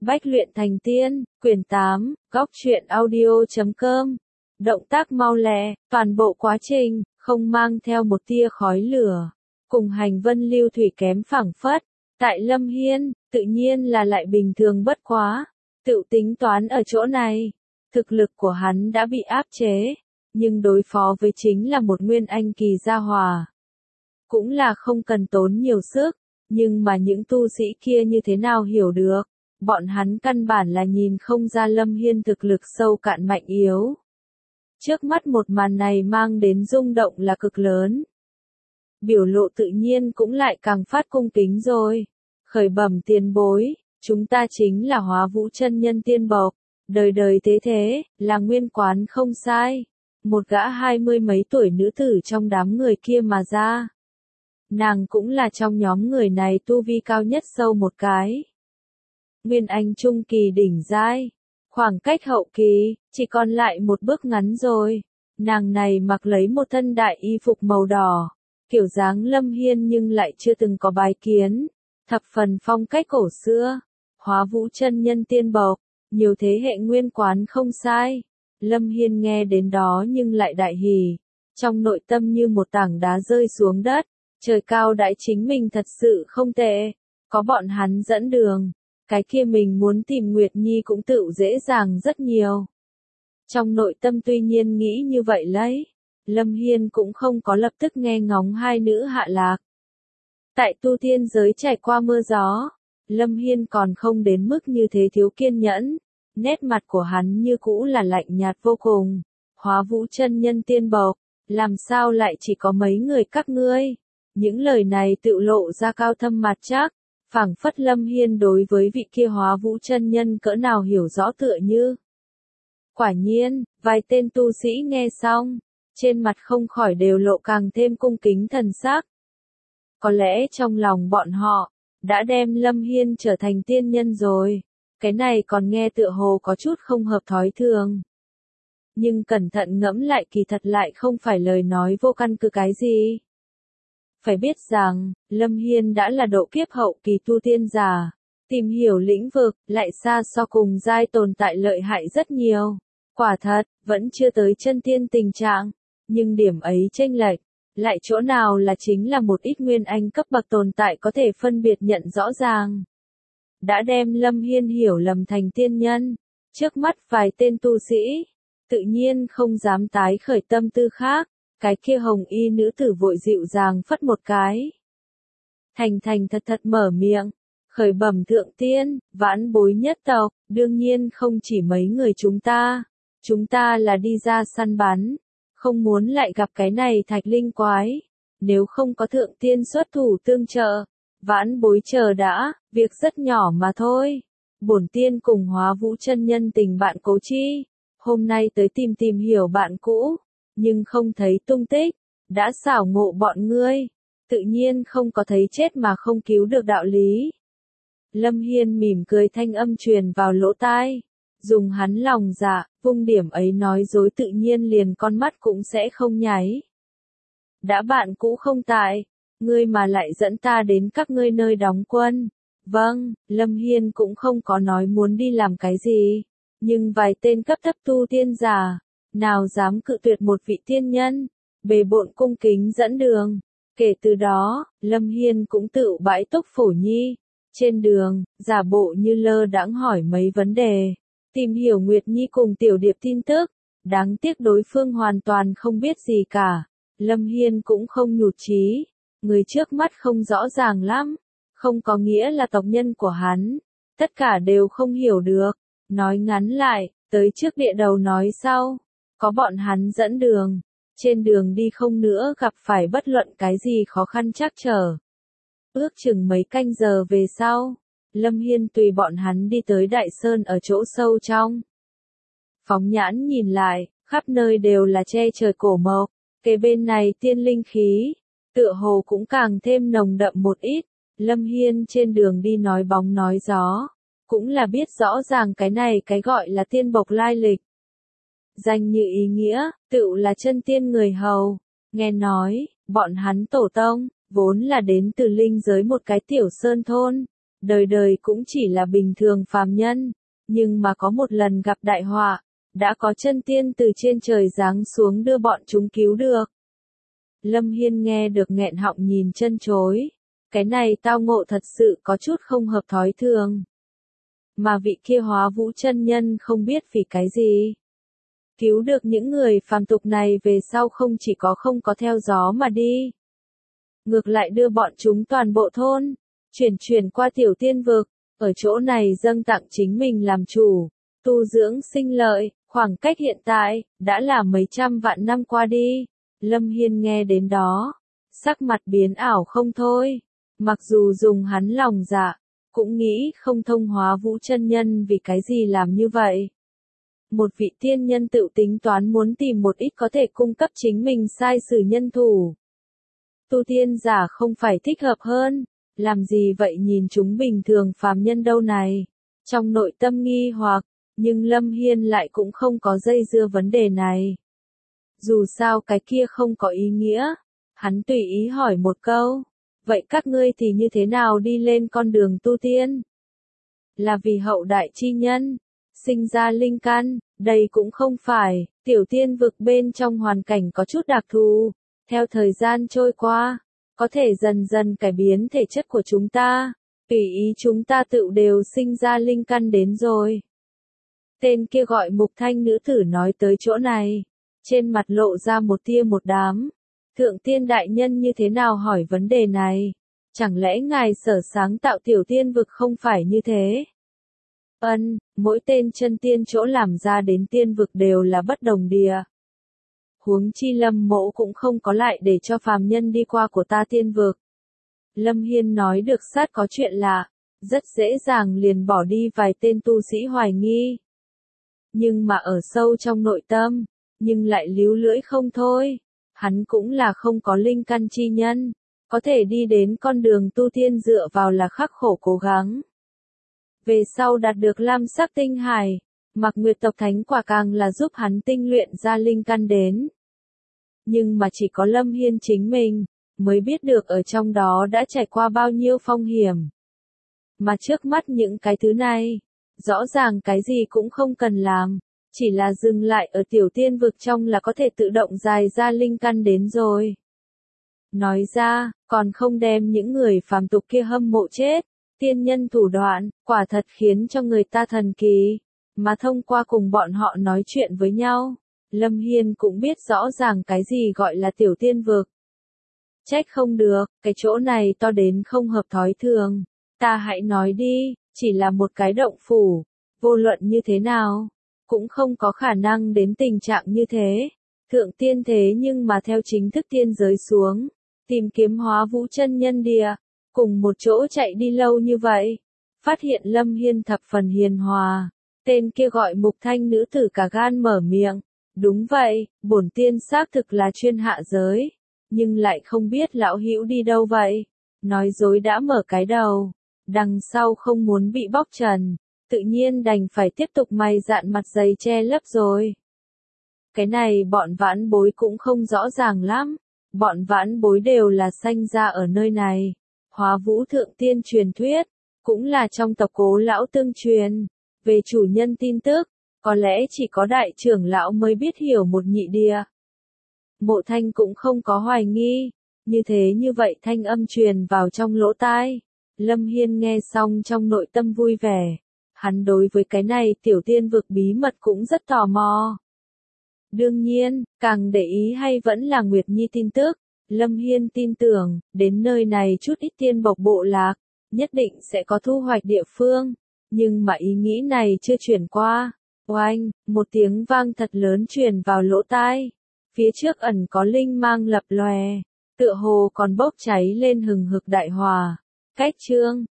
Bách luyện thành tiên, quyển 8, góc truyện audio.com. Động tác mau lẹ, toàn bộ quá trình, không mang theo một tia khói lửa. Cùng hành vân lưu thủy kém phảng phất. Tại Lâm Hiên, tự nhiên là lại bình thường bất quá. Tự tính toán ở chỗ này. Thực lực của hắn đã bị áp chế. Nhưng đối phó với chính là một nguyên anh kỳ gia hòa. Cũng là không cần tốn nhiều sức. Nhưng mà những tu sĩ kia như thế nào hiểu được. Bọn hắn căn bản là nhìn không ra Lâm Hiên thực lực sâu cạn mạnh yếu. Trước mắt một màn này mang đến rung động là cực lớn. Biểu lộ tự nhiên cũng lại càng phát cung kính rồi. Khởi bẩm tiền bối, chúng ta chính là Hóa Vũ chân nhân tiên bộc, đời đời thế thế, là nguyên quán không sai. Một gã 20 mấy tuổi nữ tử trong đám người kia mà ra. Nàng cũng là trong nhóm người này tu vi cao nhất sâu một cái. Nguyên anh trung kỳ đỉnh giai, khoảng cách hậu kỳ, chỉ còn lại một bước ngắn rồi. Nàng này mặc lấy một thân đại y phục màu đỏ, kiểu dáng Lâm Hiên nhưng lại chưa từng có bái kiến, thập phần phong cách cổ xưa. Hóa Vũ chân nhân tiên bộc, nhiều thế hệ nguyên quán không sai. Lâm Hiên nghe đến đó nhưng lại đại hỉ, trong nội tâm như một tảng đá rơi xuống đất. Trời cao đãi chính mình thật sự không tệ, có bọn hắn dẫn đường. Cái kia mình muốn tìm Nguyệt Nhi cũng tự dễ dàng rất nhiều. Trong nội tâm tuy nhiên nghĩ như vậy lấy, Lâm Hiên cũng không có lập tức nghe ngóng hai nữ hạ lạc. Tại tu tiên giới trải qua mưa gió, Lâm Hiên còn không đến mức như thế thiếu kiên nhẫn, nét mặt của hắn như cũ là lạnh nhạt vô cùng. Hóa Vũ chân nhân tiên bộc, làm sao lại chỉ có mấy người các ngươi? Những lời này tự lộ ra cao thâm mặt chắc. Phảng phất Lâm Hiên đối với vị kia Hóa Vũ chân nhân cỡ nào hiểu rõ tựa như. Quả nhiên, vài tên tu sĩ nghe xong, trên mặt không khỏi đều lộ càng thêm cung kính thần sắc. Có lẽ trong lòng bọn họ, đã đem Lâm Hiên trở thành tiên nhân rồi, cái này còn nghe tựa hồ có chút không hợp thói thường. Nhưng cẩn thận ngẫm lại kỳ thật lại không phải lời nói vô căn cứ cái gì. Phải biết rằng, Lâm Hiên đã là độ kiếp hậu kỳ tu tiên giả, tìm hiểu lĩnh vực, lại xa so cùng giai tồn tại lợi hại rất nhiều. Quả thật, vẫn chưa tới chân tiên tình trạng, nhưng điểm ấy chênh lệch, lại chỗ nào là chính là một ít nguyên anh cấp bậc tồn tại có thể phân biệt nhận rõ ràng. Đã đem Lâm Hiên hiểu lầm thành tiên nhân, trước mắt vài tên tu sĩ, tự nhiên không dám tái khởi tâm tư khác. Cái kia hồng y nữ tử vội dịu dàng phất một cái. Thành thành thật thật mở miệng. Khởi bẩm thượng tiên, vãn bối nhất tộc, đương nhiên không chỉ mấy người chúng ta. Chúng ta là đi ra săn bắn. Không muốn lại gặp cái này thạch linh quái. Nếu không có thượng tiên xuất thủ tương trợ. Vãn bối chờ đã, việc rất nhỏ mà thôi. Bổn tiên cùng Hóa Vũ chân nhân tình bạn cố chi. Hôm nay tới tìm hiểu bạn cũ. Nhưng không thấy tung tích, đã xảo ngộ bọn ngươi, tự nhiên không có thấy chết mà không cứu được đạo lý. Lâm Hiên mỉm cười thanh âm truyền vào lỗ tai, dùng hắn lòng dạ, vung điểm ấy nói dối tự nhiên liền con mắt cũng sẽ không nháy. Đã bạn cũ không tại, ngươi mà lại dẫn ta đến các ngươi nơi đóng quân. Vâng, Lâm Hiên cũng không có nói muốn đi làm cái gì, nhưng vài tên cấp thấp tu tiên giả. Nào dám cự tuyệt một vị tiên nhân, bề bộn cung kính dẫn đường. Kể từ đó, Lâm Hiên cũng tự bãi túc phổ nhi. Trên đường, giả bộ như lơ đãng hỏi mấy vấn đề. Tìm hiểu Nguyệt Nhi cùng Tiểu Điệp tin tức. Đáng tiếc đối phương hoàn toàn không biết gì cả. Lâm Hiên cũng không nhụt chí. Người trước mắt không rõ ràng lắm. Không có nghĩa là tộc nhân của hắn. Tất cả đều không hiểu được. Nói ngắn lại, tới trước địa đầu nói sau. Có bọn hắn dẫn đường, trên đường đi không nữa gặp phải bất luận cái gì khó khăn trắc trở. Ước chừng mấy canh giờ về sau, Lâm Hiên tùy bọn hắn đi tới Đại Sơn ở chỗ sâu trong. Phóng nhãn nhìn lại, khắp nơi đều là che trời cổ mộc, kề bên này tiên linh khí, tựa hồ cũng càng thêm nồng đậm một ít. Lâm Hiên trên đường đi nói bóng nói gió, cũng là biết rõ ràng cái này cái gọi là tiên bộc lai lịch. Danh như ý nghĩa, tựu là chân tiên người hầu. Nghe nói, bọn hắn tổ tông, vốn là đến từ linh giới một cái tiểu sơn thôn. đời đời cũng chỉ là bình thường phàm nhân, nhưng mà có một lần gặp đại họa, đã có chân tiên từ trên trời giáng xuống đưa bọn chúng cứu được. Lâm Hiên nghe được nghẹn họng nhìn chân chối, cái này tao ngộ thật sự có chút không hợp thói thường. Mà vị kia Hóa Vũ chân nhân không biết vì cái gì. Cứu được những người phàm tục này về sau không chỉ có không có theo gió mà đi. Ngược lại đưa bọn chúng toàn bộ thôn, chuyển qua tiểu tiên vực, ở chỗ này dâng tặng chính mình làm chủ, tu dưỡng sinh lợi, khoảng cách hiện tại, đã là mấy trăm vạn năm qua đi. Lâm Hiên nghe đến đó, sắc mặt biến ảo không thôi, mặc dù dùng hắn lòng dạ, cũng nghĩ không thông Hóa Vũ chân nhân vì cái gì làm như vậy. Một vị tiên nhân tự tính toán muốn tìm một ít có thể cung cấp chính mình sai sử nhân thủ. Tu tiên giả không phải thích hợp hơn, làm gì vậy nhìn chúng bình thường phàm nhân đâu này. Trong nội tâm nghi hoặc, nhưng Lâm Hiên lại cũng không có dây dưa vấn đề này. Dù sao cái kia không có ý nghĩa, hắn tùy ý hỏi một câu, vậy các ngươi thì như thế nào đi lên con đường tu tiên? Là vì hậu đại chi nhân, sinh ra linh căn, đây cũng không phải, tiểu tiên vực bên trong hoàn cảnh có chút đặc thù, theo thời gian trôi qua, có thể dần dần cải biến thể chất của chúng ta, tùy ý chúng ta tự đều sinh ra linh căn đến rồi. Tên kia gọi Mục Thanh nữ tử nói tới chỗ này, trên mặt lộ ra một tia một đám. Thượng tiên đại nhân như thế nào hỏi vấn đề này? Chẳng lẽ ngài sở sáng tạo tiểu tiên vực không phải như thế? Mỗi tên chân tiên chỗ làm ra đến tiên vực đều là bất đồng địa. Huống chi Lâm mỗ cũng không có lại để cho phàm nhân đi qua của ta tiên vực. Lâm Hiên nói được sát có chuyện lạ, rất dễ dàng liền bỏ đi vài tên tu sĩ hoài nghi. Nhưng mà ở sâu trong nội tâm, nhưng lại líu lưỡi không thôi. Hắn cũng là không có linh căn chi nhân, có thể đi đến con đường tu tiên dựa vào là khắc khổ cố gắng. Về sau đạt được lam sắc tinh hải, Mạc Nguyệt tộc thánh quả càng là giúp hắn tinh luyện ra linh căn đến. Nhưng mà chỉ có Lâm Hiên chính mình, mới biết được ở trong đó đã trải qua bao nhiêu phong hiểm. Mà trước mắt những cái thứ này, rõ ràng cái gì cũng không cần làm, chỉ là dừng lại ở tiểu tiên vực trong là có thể tự động dài ra linh căn đến rồi. Nói ra, còn không đem những người phàm tục kia hâm mộ chết, tiên nhân thủ đoạn, quả thật khiến cho người ta thần kỳ, mà thông qua cùng bọn họ nói chuyện với nhau, Lâm Hiên cũng biết rõ ràng cái gì gọi là tiểu tiên vực. Trách không được, cái chỗ này to đến không hợp thói thường, ta hãy nói đi, chỉ là một cái động phủ, vô luận như thế nào, cũng không có khả năng đến tình trạng như thế. Thượng tiên thế nhưng mà theo chính thức tiên giới xuống, tìm kiếm Hóa Vũ chân nhân địa, cùng một chỗ chạy đi lâu như vậy, phát hiện Lâm Hiên thập phần hiền hòa, tên kia gọi Mục Thanh nữ tử cả gan mở miệng, đúng vậy, bổn tiên xác thực là chuyên hạ giới, nhưng lại không biết lão hữu đi đâu vậy, nói dối đã mở cái đầu, đằng sau không muốn bị bóc trần, tự nhiên đành phải tiếp tục mày dạn mặt dày che lấp rồi. Cái này bọn vãn bối cũng không rõ ràng lắm, bọn vãn bối đều là sanh ra ở nơi này. Hóa Vũ thượng tiên truyền thuyết, cũng là trong tộc Cố lão tương truyền, về chủ nhân tin tức, có lẽ chỉ có đại trưởng lão mới biết hiểu một nhị địa. Mộ Thanh cũng không có hoài nghi, như vậy thanh âm truyền vào trong lỗ tai. Lâm Hiên nghe xong trong nội tâm vui vẻ, hắn đối với cái này tiểu tiên vực bí mật cũng rất tò mò. Đương nhiên, càng để ý hay vẫn là Nguyệt Nhi tin tức. Lâm Hiên tin tưởng, đến nơi này chút ít tiên bộc bộ lạc, nhất định sẽ có thu hoạch địa phương. Nhưng mà ý nghĩ này chưa chuyển qua. Oanh, một tiếng vang thật lớn truyền vào lỗ tai. Phía trước ẩn có linh mang lập lòe, tựa hồ còn bốc cháy lên hừng hực đại hỏa. Cách chương